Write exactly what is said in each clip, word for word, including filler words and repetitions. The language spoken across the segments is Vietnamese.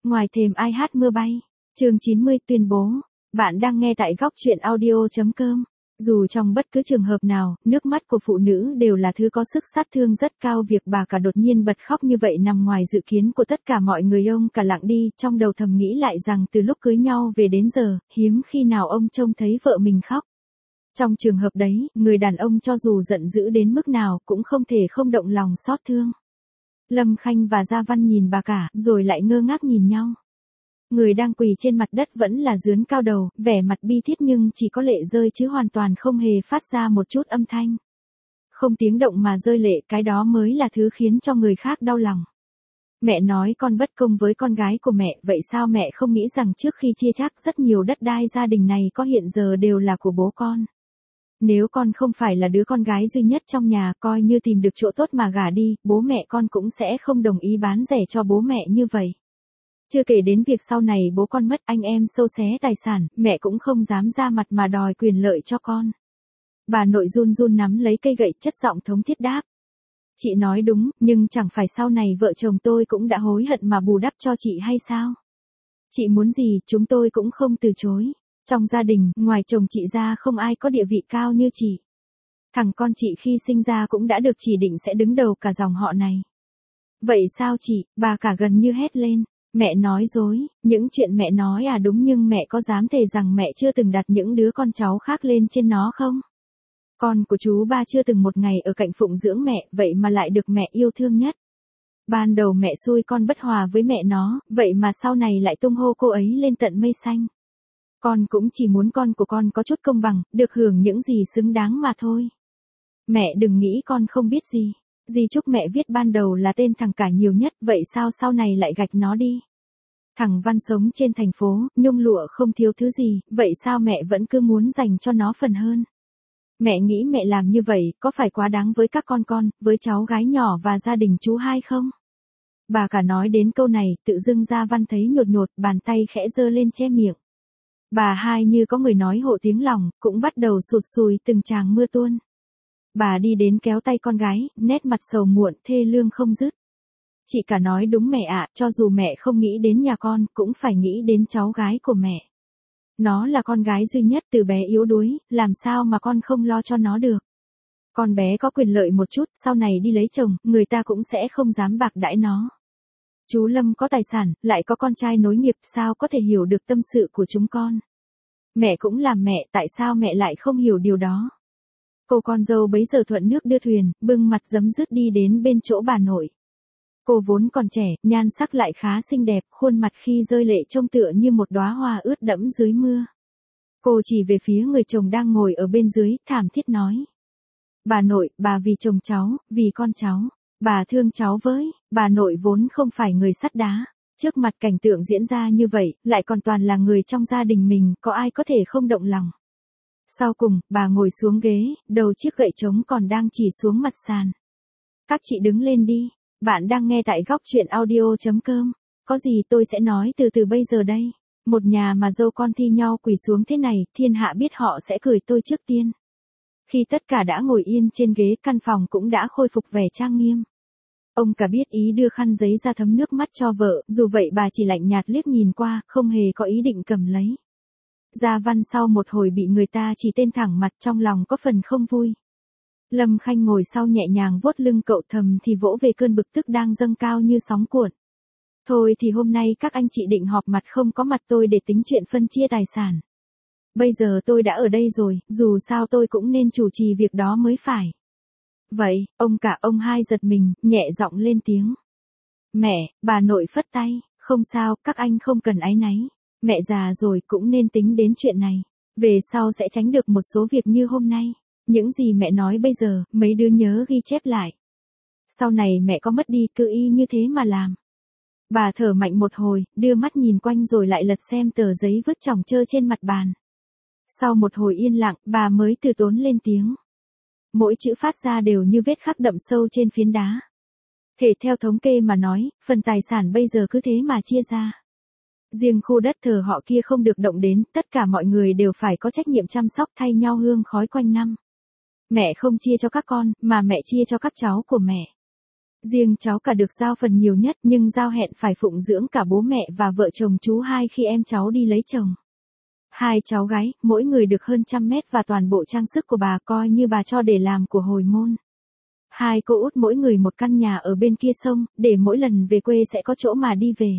Ngoài thềm ai hát mưa bay. Chương chín mươi tuyên bố. Bạn đang nghe tại góc truyện audio.com. Dù trong bất cứ trường hợp nào, nước mắt của phụ nữ đều là thứ có sức sát thương rất cao. Việc bà cả đột nhiên bật khóc như vậy nằm ngoài dự kiến của tất cả mọi người. Ông cả lặng đi, trong đầu thầm nghĩ lại rằng từ lúc cưới nhau về đến giờ, hiếm khi nào ông trông thấy vợ mình khóc. Trong trường hợp đấy, người đàn ông cho dù giận dữ đến mức nào cũng không thể không động lòng xót thương. Lâm Khanh và Gia Văn nhìn bà cả, rồi lại ngơ ngác nhìn nhau. Người đang quỳ trên mặt đất vẫn là dướn cao đầu, vẻ mặt bi thiết nhưng chỉ có lệ rơi chứ hoàn toàn không hề phát ra một chút âm thanh. Không tiếng động mà rơi lệ, cái đó mới là thứ khiến cho người khác đau lòng. Mẹ nói con bất công với con gái của mẹ, vậy sao mẹ không nghĩ rằng trước khi chia chác rất nhiều đất đai gia đình này có hiện giờ đều là của bố con. Nếu con không phải là đứa con gái duy nhất trong nhà, coi như tìm được chỗ tốt mà gả đi, bố mẹ con cũng sẽ không đồng ý bán rẻ cho bố mẹ như vậy. Chưa kể đến việc sau này bố con mất, anh em xâu xé tài sản, mẹ cũng không dám ra mặt mà đòi quyền lợi cho con. Bà nội run run nắm lấy cây gậy, chất giọng thống thiết đáp. Chị nói đúng, nhưng chẳng phải sau này vợ chồng tôi cũng đã hối hận mà bù đắp cho chị hay sao? Chị muốn gì, chúng tôi cũng không từ chối. Trong gia đình, ngoài chồng chị ra không ai có địa vị cao như chị. Thằng con chị khi sinh ra cũng đã được chỉ định sẽ đứng đầu cả dòng họ này. Vậy sao chị, bà cả gần như hét lên. Mẹ nói dối, những chuyện mẹ nói à đúng, nhưng mẹ có dám thề rằng mẹ chưa từng đặt những đứa con cháu khác lên trên nó không? Con của chú ba chưa từng một ngày ở cạnh phụng dưỡng mẹ, vậy mà lại được mẹ yêu thương nhất. Ban đầu mẹ xui con bất hòa với mẹ nó, vậy mà sau này lại tung hô cô ấy lên tận mây xanh. Con cũng chỉ muốn con của con có chút công bằng, được hưởng những gì xứng đáng mà thôi. Mẹ đừng nghĩ con không biết gì. Di chúc mẹ viết ban đầu là tên thằng cả nhiều nhất, vậy sao sau này lại gạch nó đi? Thằng Văn sống trên thành phố, nhung lụa không thiếu thứ gì, vậy sao mẹ vẫn cứ muốn dành cho nó phần hơn? Mẹ nghĩ mẹ làm như vậy có phải quá đáng với các con con, với cháu gái nhỏ và gia đình chú hai không? Bà cả nói đến câu này, tự dưng Gia Văn thấy nhột nhột, bàn tay khẽ giơ lên che miệng. Bà hai như có người nói hộ tiếng lòng, cũng bắt đầu sụt sùi từng tràng mưa tuôn. Bà đi đến kéo tay con gái, nét mặt sầu muộn, thê lương không dứt. Chị cả nói đúng mẹ ạ, cho dù mẹ không nghĩ đến nhà con, cũng phải nghĩ đến cháu gái của mẹ. Nó là con gái duy nhất, từ bé yếu đuối, làm sao mà con không lo cho nó được. Con bé có quyền lợi một chút, sau này đi lấy chồng, người ta cũng sẽ không dám bạc đãi nó. Chú Lâm có tài sản, lại có con trai nối nghiệp, sao có thể hiểu được tâm sự của chúng con. Mẹ cũng làm mẹ, tại sao mẹ lại không hiểu điều đó? Cô con dâu bấy giờ thuận nước đưa thuyền, bưng mặt giấm dứt đi đến bên chỗ bà nội. Cô vốn còn trẻ, nhan sắc lại khá xinh đẹp, khuôn mặt khi rơi lệ trông tựa như một đóa hoa ướt đẫm dưới mưa. Cô chỉ về phía người chồng đang ngồi ở bên dưới, thảm thiết nói. Bà nội, bà vì chồng cháu, vì con cháu. Bà thương cháu với, bà nội vốn không phải người sắt đá. Trước mặt cảnh tượng diễn ra như vậy, lại còn toàn là người trong gia đình mình, có ai có thể không động lòng. Sau cùng, bà ngồi xuống ghế, đầu chiếc gậy trống còn đang chỉ xuống mặt sàn. Các chị đứng lên đi, bạn đang nghe tại góc truyện audio.com. Có gì tôi sẽ nói từ từ bây giờ đây. Một nhà mà dâu con thi nhau quỳ xuống thế này, thiên hạ biết họ sẽ cười tôi trước tiên. Khi tất cả đã ngồi yên trên ghế, căn phòng cũng đã khôi phục vẻ trang nghiêm. Ông cả biết ý đưa khăn giấy ra thấm nước mắt cho vợ, dù vậy bà chỉ lạnh nhạt liếc nhìn qua, không hề có ý định cầm lấy. Gia Văn sau một hồi bị người ta chỉ tên thẳng mặt, trong lòng có phần không vui. Lâm Khanh ngồi sau nhẹ nhàng vuốt lưng cậu, thầm thì vỗ về cơn bực tức đang dâng cao như sóng cuộn. Thôi thì hôm nay các anh chị định họp mặt không có mặt tôi để tính chuyện phân chia tài sản. Bây giờ tôi đã ở đây rồi, dù sao tôi cũng nên chủ trì việc đó mới phải. Vậy, ông cả ông hai giật mình, nhẹ giọng lên tiếng. Mẹ, bà nội phất tay, không sao, các anh không cần áy náy. Mẹ già rồi cũng nên tính đến chuyện này. Về sau sẽ tránh được một số việc như hôm nay. Những gì mẹ nói bây giờ, mấy đứa nhớ ghi chép lại. Sau này mẹ có mất đi, cứ y như thế mà làm. Bà thở mạnh một hồi, đưa mắt nhìn quanh rồi lại lật xem tờ giấy vứt chồng chơ trên mặt bàn. Sau một hồi yên lặng, bà mới từ tốn lên tiếng. Mỗi chữ phát ra đều như vết khắc đậm sâu trên phiến đá. Thể theo thống kê mà nói, phần tài sản bây giờ cứ thế mà chia ra. Riêng khu đất thờ họ kia không được động đến, tất cả mọi người đều phải có trách nhiệm chăm sóc thay nhau hương khói quanh năm. Mẹ không chia cho các con, mà mẹ chia cho các cháu của mẹ. Riêng cháu cả được giao phần nhiều nhất nhưng giao hẹn phải phụng dưỡng cả bố mẹ và vợ chồng chú hai khi em cháu đi lấy chồng. Hai cháu gái, mỗi người được hơn trăm mét và toàn bộ trang sức của bà coi như bà cho để làm của hồi môn. Hai cô út mỗi người một căn nhà ở bên kia sông, để mỗi lần về quê sẽ có chỗ mà đi về.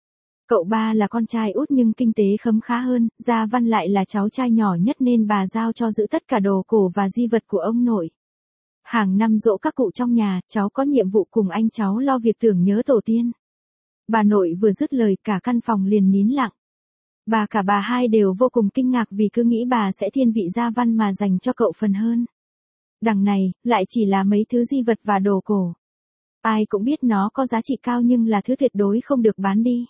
Cậu ba là con trai út nhưng kinh tế khấm khá hơn, Gia Văn lại là cháu trai nhỏ nhất nên bà giao cho giữ tất cả đồ cổ và di vật của ông nội. Hàng năm giỗ các cụ trong nhà, cháu có nhiệm vụ cùng anh cháu lo việc tưởng nhớ tổ tiên. Bà nội vừa dứt lời cả căn phòng liền nín lặng. Bà cả bà hai đều vô cùng kinh ngạc vì cứ nghĩ bà sẽ thiên vị Gia Văn mà dành cho cậu phần hơn. Đằng này, lại chỉ là mấy thứ di vật và đồ cổ. Ai cũng biết nó có giá trị cao nhưng là thứ tuyệt đối không được bán đi.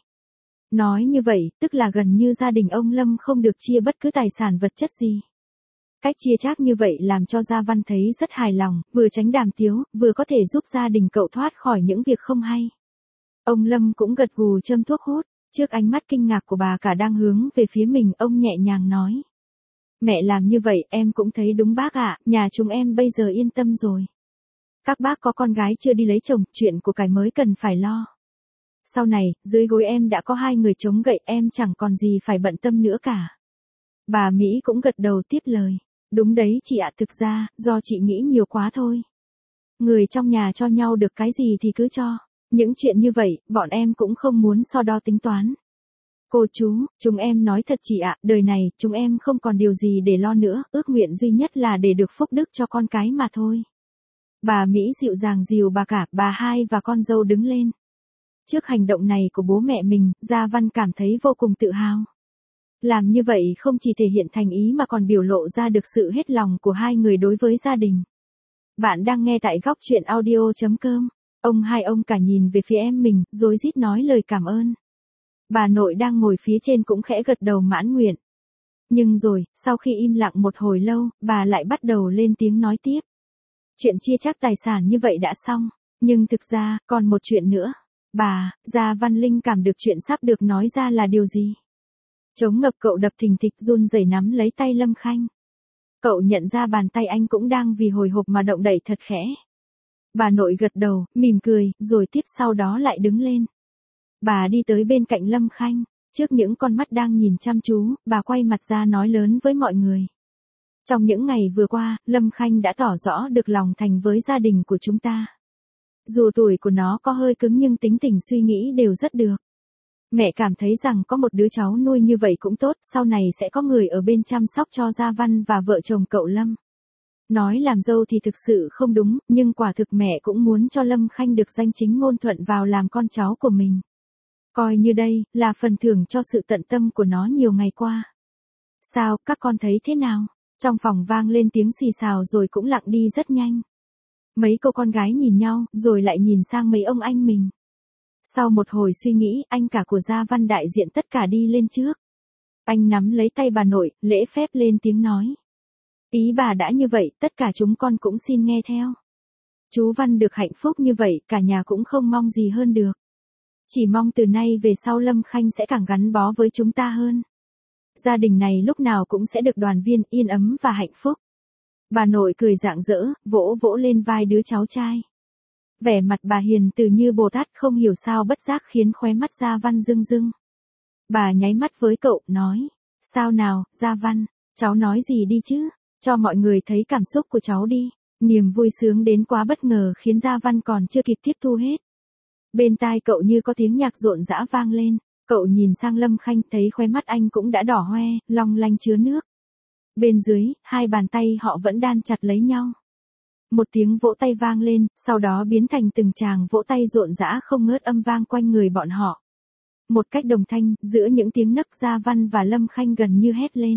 Nói như vậy, tức là gần như gia đình ông Lâm không được chia bất cứ tài sản vật chất gì. Cách chia chác như vậy làm cho Gia Văn thấy rất hài lòng, vừa tránh đàm tiếu, vừa có thể giúp gia đình cậu thoát khỏi những việc không hay. Ông Lâm cũng gật gù châm thuốc hút, trước ánh mắt kinh ngạc của bà cả đang hướng về phía mình, ông nhẹ nhàng nói. Mẹ làm như vậy em cũng thấy đúng bác ạ, nhà chúng em bây giờ yên tâm rồi. Các bác có con gái chưa đi lấy chồng, chuyện của cải mới cần phải lo. Sau này, dưới gối em đã có hai người chống gậy, em chẳng còn gì phải bận tâm nữa cả. Bà Mỹ cũng gật đầu tiếp lời. Đúng đấy chị ạ, thực ra, do chị nghĩ nhiều quá thôi. Người trong nhà cho nhau được cái gì thì cứ cho. Những chuyện như vậy, bọn em cũng không muốn so đo tính toán. Cô chú, chúng em nói thật chị ạ, đời này, chúng em không còn điều gì để lo nữa, ước nguyện duy nhất là để được phúc đức cho con cái mà thôi. Bà Mỹ dịu dàng dìu bà cả, bà hai và con dâu đứng lên. Trước hành động này của bố mẹ mình, Gia Văn cảm thấy vô cùng tự hào. Làm như vậy không chỉ thể hiện thành ý mà còn biểu lộ ra được sự hết lòng của hai người đối với gia đình. Bạn đang nghe tại góc truyện audio chấm com. Ông hai ông cả nhìn về phía em mình, rối rít nói lời cảm ơn. Bà nội đang ngồi phía trên cũng khẽ gật đầu mãn nguyện. Nhưng rồi, sau khi im lặng một hồi lâu, bà lại bắt đầu lên tiếng nói tiếp. Chuyện chia chác tài sản như vậy đã xong, nhưng thực ra, còn một chuyện nữa. Bà, Gia Văn linh cảm được chuyện sắp được nói ra là điều gì? Chống ngập cậu đập thình thịch run rẩy nắm lấy tay Lâm Khanh. Cậu nhận ra bàn tay anh cũng đang vì hồi hộp mà động đậy thật khẽ. Bà nội gật đầu, mỉm cười, rồi tiếp sau đó lại đứng lên. Bà đi tới bên cạnh Lâm Khanh, trước những con mắt đang nhìn chăm chú, bà quay mặt ra nói lớn với mọi người. Trong những ngày vừa qua, Lâm Khanh đã tỏ rõ được lòng thành với gia đình của chúng ta. Dù tuổi của nó có hơi cứng nhưng tính tình suy nghĩ đều rất được. Mẹ cảm thấy rằng có một đứa cháu nuôi như vậy cũng tốt, sau này sẽ có người ở bên chăm sóc cho Gia Văn và vợ chồng cậu Lâm. Nói làm dâu thì thực sự không đúng, nhưng quả thực mẹ cũng muốn cho Lâm Khanh được danh chính ngôn thuận vào làm con cháu của mình. Coi như đây, là phần thưởng cho sự tận tâm của nó nhiều ngày qua. Sao, các con thấy thế nào? Trong phòng vang lên tiếng xì xào rồi cũng lặng đi rất nhanh. Mấy cô con gái nhìn nhau, rồi lại nhìn sang mấy ông anh mình. Sau một hồi suy nghĩ, anh cả của Gia Văn đại diện tất cả đi lên trước. Anh nắm lấy tay bà nội, lễ phép lên tiếng nói. Ý bà đã như vậy, tất cả chúng con cũng xin nghe theo. Chú Văn được hạnh phúc như vậy, cả nhà cũng không mong gì hơn được. Chỉ mong từ nay về sau Lâm Khanh sẽ càng gắn bó với chúng ta hơn. Gia đình này lúc nào cũng sẽ được đoàn viên, yên ấm và hạnh phúc. Bà nội cười rạng rỡ, vỗ vỗ lên vai đứa cháu trai. Vẻ mặt bà hiền từ như Bồ Tát không hiểu sao bất giác khiến khóe mắt Gia Văn rưng rưng. Bà nháy mắt với cậu, nói. Sao nào, Gia Văn, cháu nói gì đi chứ, cho mọi người thấy cảm xúc của cháu đi. Niềm vui sướng đến quá bất ngờ khiến Gia Văn còn chưa kịp tiếp thu hết. Bên tai cậu như có tiếng nhạc rộn rã vang lên, cậu nhìn sang Lâm Khanh thấy khóe mắt anh cũng đã đỏ hoe, long lanh chứa nước. Bên dưới, hai bàn tay họ vẫn đan chặt lấy nhau. Một tiếng vỗ tay vang lên, sau đó biến thành từng tràng vỗ tay rộn rã không ngớt âm vang quanh người bọn họ. Một cách đồng thanh, giữa những tiếng nấc Gia Văn và Lâm Khanh gần như hét lên.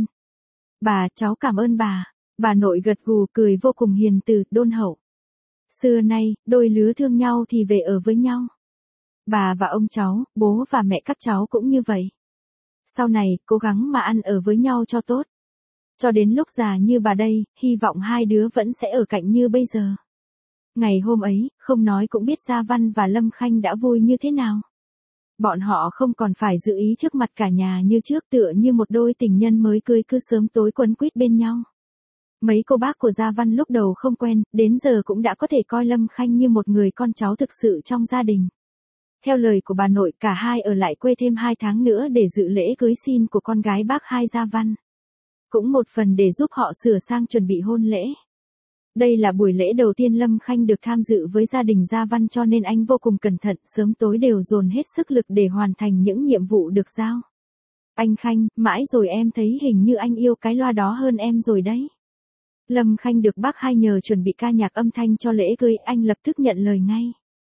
Bà, cháu cảm ơn bà. Bà nội gật gù cười vô cùng hiền từ, đôn hậu. Xưa nay, đôi lứa thương nhau thì về ở với nhau. Bà và ông cháu, bố và mẹ các cháu cũng như vậy. Sau này, cố gắng mà ăn ở với nhau cho tốt. Cho đến lúc già như bà đây, hy vọng hai đứa vẫn sẽ ở cạnh như bây giờ. Ngày hôm ấy, không nói cũng biết Gia Văn và Lâm Khanh đã vui như thế nào. Bọn họ không còn phải giữ ý trước mặt cả nhà như trước, tựa như một đôi tình nhân mới cưới cứ sớm tối quấn quýt bên nhau. Mấy cô bác của Gia Văn lúc đầu không quen, đến giờ cũng đã có thể coi Lâm Khanh như một người con cháu thực sự trong gia đình. Theo lời của bà nội, cả hai ở lại quê thêm hai tháng nữa để dự lễ cưới xin của con gái bác hai Gia Văn. Cũng một phần để giúp họ sửa sang chuẩn bị hôn lễ. Đây là buổi lễ đầu tiên Lâm Khanh được tham dự với gia đình Gia Văn, cho nên anh vô cùng cẩn thận, sớm tối đều dồn hết sức lực để hoàn thành những nhiệm vụ được giao. Anh Khanh, mãi rồi em thấy hình như anh yêu cái loa đó hơn em rồi đấy. Lâm Khanh được bác hai nhờ chuẩn bị ca nhạc âm thanh cho lễ cưới, anh lập tức nhận lời ngay.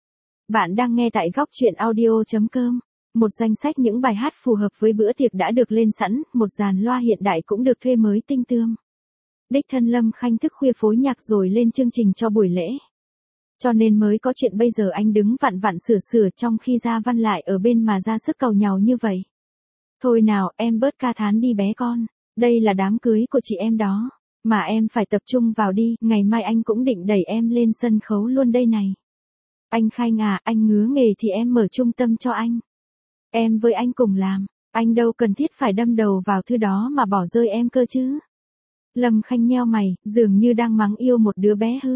Bạn đang nghe tại góc truyện audio chấm com. Một danh sách những bài hát phù hợp với bữa tiệc đã được lên sẵn, một dàn loa hiện đại cũng được thuê mới tinh tươm. Đích thân Lâm Khanh thức khuya phối nhạc rồi lên chương trình cho buổi lễ. Cho nên mới có chuyện bây giờ anh đứng vặn vặn sửa sửa trong khi Gia Văn lại ở bên mà ra sức cầu nhàu như vậy. Thôi nào, em bớt ca thán đi bé con, đây là đám cưới của chị em đó, mà em phải tập trung vào đi, ngày mai anh cũng định đẩy em lên sân khấu luôn đây này. Anh Khanh à, anh ngứa nghề thì em mở trung tâm cho anh. Em với anh cùng làm, anh đâu cần thiết phải đâm đầu vào thứ đó mà bỏ rơi em cơ chứ. Lâm Khanh nheo mày, dường như đang mắng yêu một đứa bé hư.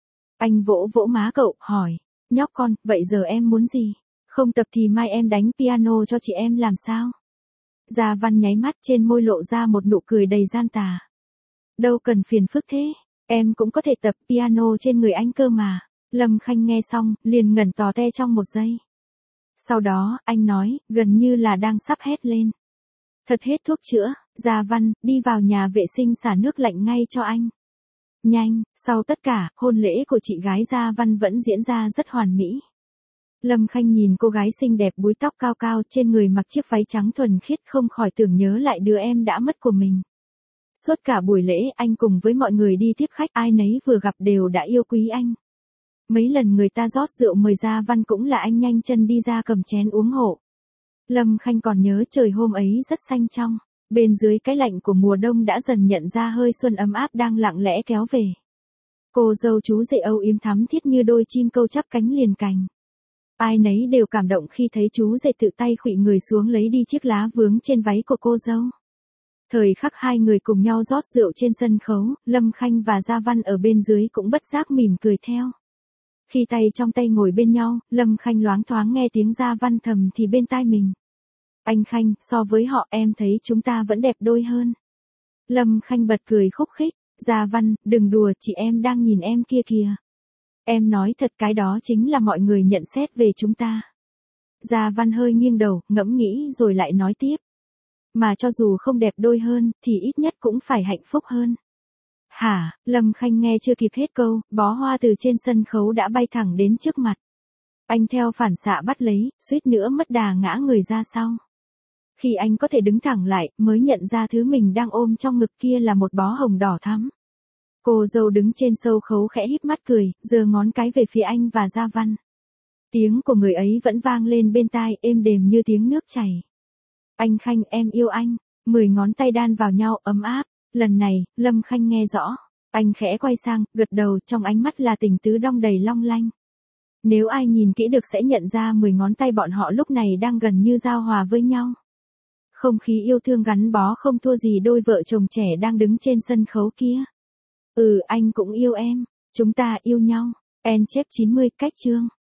Anh vỗ vỗ má cậu, hỏi, nhóc con, vậy giờ em muốn gì? Không tập thì mai em đánh piano cho chị em làm sao? Gia Văn nháy mắt, trên môi lộ ra một nụ cười đầy gian tà. Đâu cần phiền phức thế, em cũng có thể tập piano trên người anh cơ mà. Lâm Khanh nghe xong, liền ngẩn tò te trong một giây. Sau đó, anh nói, gần như là đang sắp hét lên. Thật hết thuốc chữa, Gia Văn, đi vào nhà vệ sinh xả nước lạnh ngay cho anh. Nhanh, sau tất cả, hôn lễ của chị gái Gia Văn vẫn diễn ra rất hoàn mỹ. Lâm Khanh nhìn cô gái xinh đẹp búi tóc cao cao trên người mặc chiếc váy trắng thuần khiết, không khỏi tưởng nhớ lại đứa em đã mất của mình. Suốt cả buổi lễ anh cùng với mọi người đi tiếp khách, ai nấy vừa gặp đều đã yêu quý anh. Mấy lần người ta rót rượu mời Gia Văn cũng là anh nhanh chân đi ra cầm chén uống hộ. Lâm Khanh còn nhớ trời hôm ấy rất xanh trong, bên dưới cái lạnh của mùa đông đã dần nhận ra hơi xuân ấm áp đang lặng lẽ kéo về. Cô dâu chú rể âu yếm thắm thiết như đôi chim câu chắp cánh liền cành. Ai nấy đều cảm động khi thấy chú rể tự tay khuỵu người xuống lấy đi chiếc lá vướng trên váy của cô dâu. Thời khắc hai người cùng nhau rót rượu trên sân khấu, Lâm Khanh và Gia Văn ở bên dưới cũng bất giác mỉm cười theo. Khi tay trong tay ngồi bên nhau, Lâm Khanh loáng thoáng nghe tiếng Gia Văn thầm thì bên tai mình. Anh Khanh, so với họ em thấy chúng ta vẫn đẹp đôi hơn. Lâm Khanh bật cười khúc khích, Gia Văn, đừng đùa, chị em đang nhìn em kia kìa. Em nói thật, cái đó chính là mọi người nhận xét về chúng ta. Gia Văn hơi nghiêng đầu, ngẫm nghĩ rồi lại nói tiếp. Mà cho dù không đẹp đôi hơn, thì ít nhất cũng phải hạnh phúc hơn. Hả, Lâm Khanh nghe chưa kịp hết câu, bó hoa từ trên sân khấu đã bay thẳng đến trước mặt. Anh theo phản xạ bắt lấy, suýt nữa mất đà ngã người ra sau. Khi anh có thể đứng thẳng lại, mới nhận ra thứ mình đang ôm trong ngực kia là một bó hồng đỏ thắm. Cô dâu đứng trên sâu khấu khẽ híp mắt cười, giơ ngón cái về phía anh và Gia Văn. Tiếng của người ấy vẫn vang lên bên tai, êm đềm như tiếng nước chảy. Anh Khanh, em yêu anh. Mười ngón tay đan vào nhau, ấm áp. Lần này, Lâm Khanh nghe rõ. Anh khẽ quay sang, gật đầu, trong ánh mắt là tình tứ đong đầy long lanh. Nếu ai nhìn kỹ được sẽ nhận ra mười ngón tay bọn họ lúc này đang gần như giao hòa với nhau. Không khí yêu thương gắn bó không thua gì đôi vợ chồng trẻ đang đứng trên sân khấu kia. Ừ, anh cũng yêu em. Chúng ta yêu nhau. En chép chín mươi cách chương.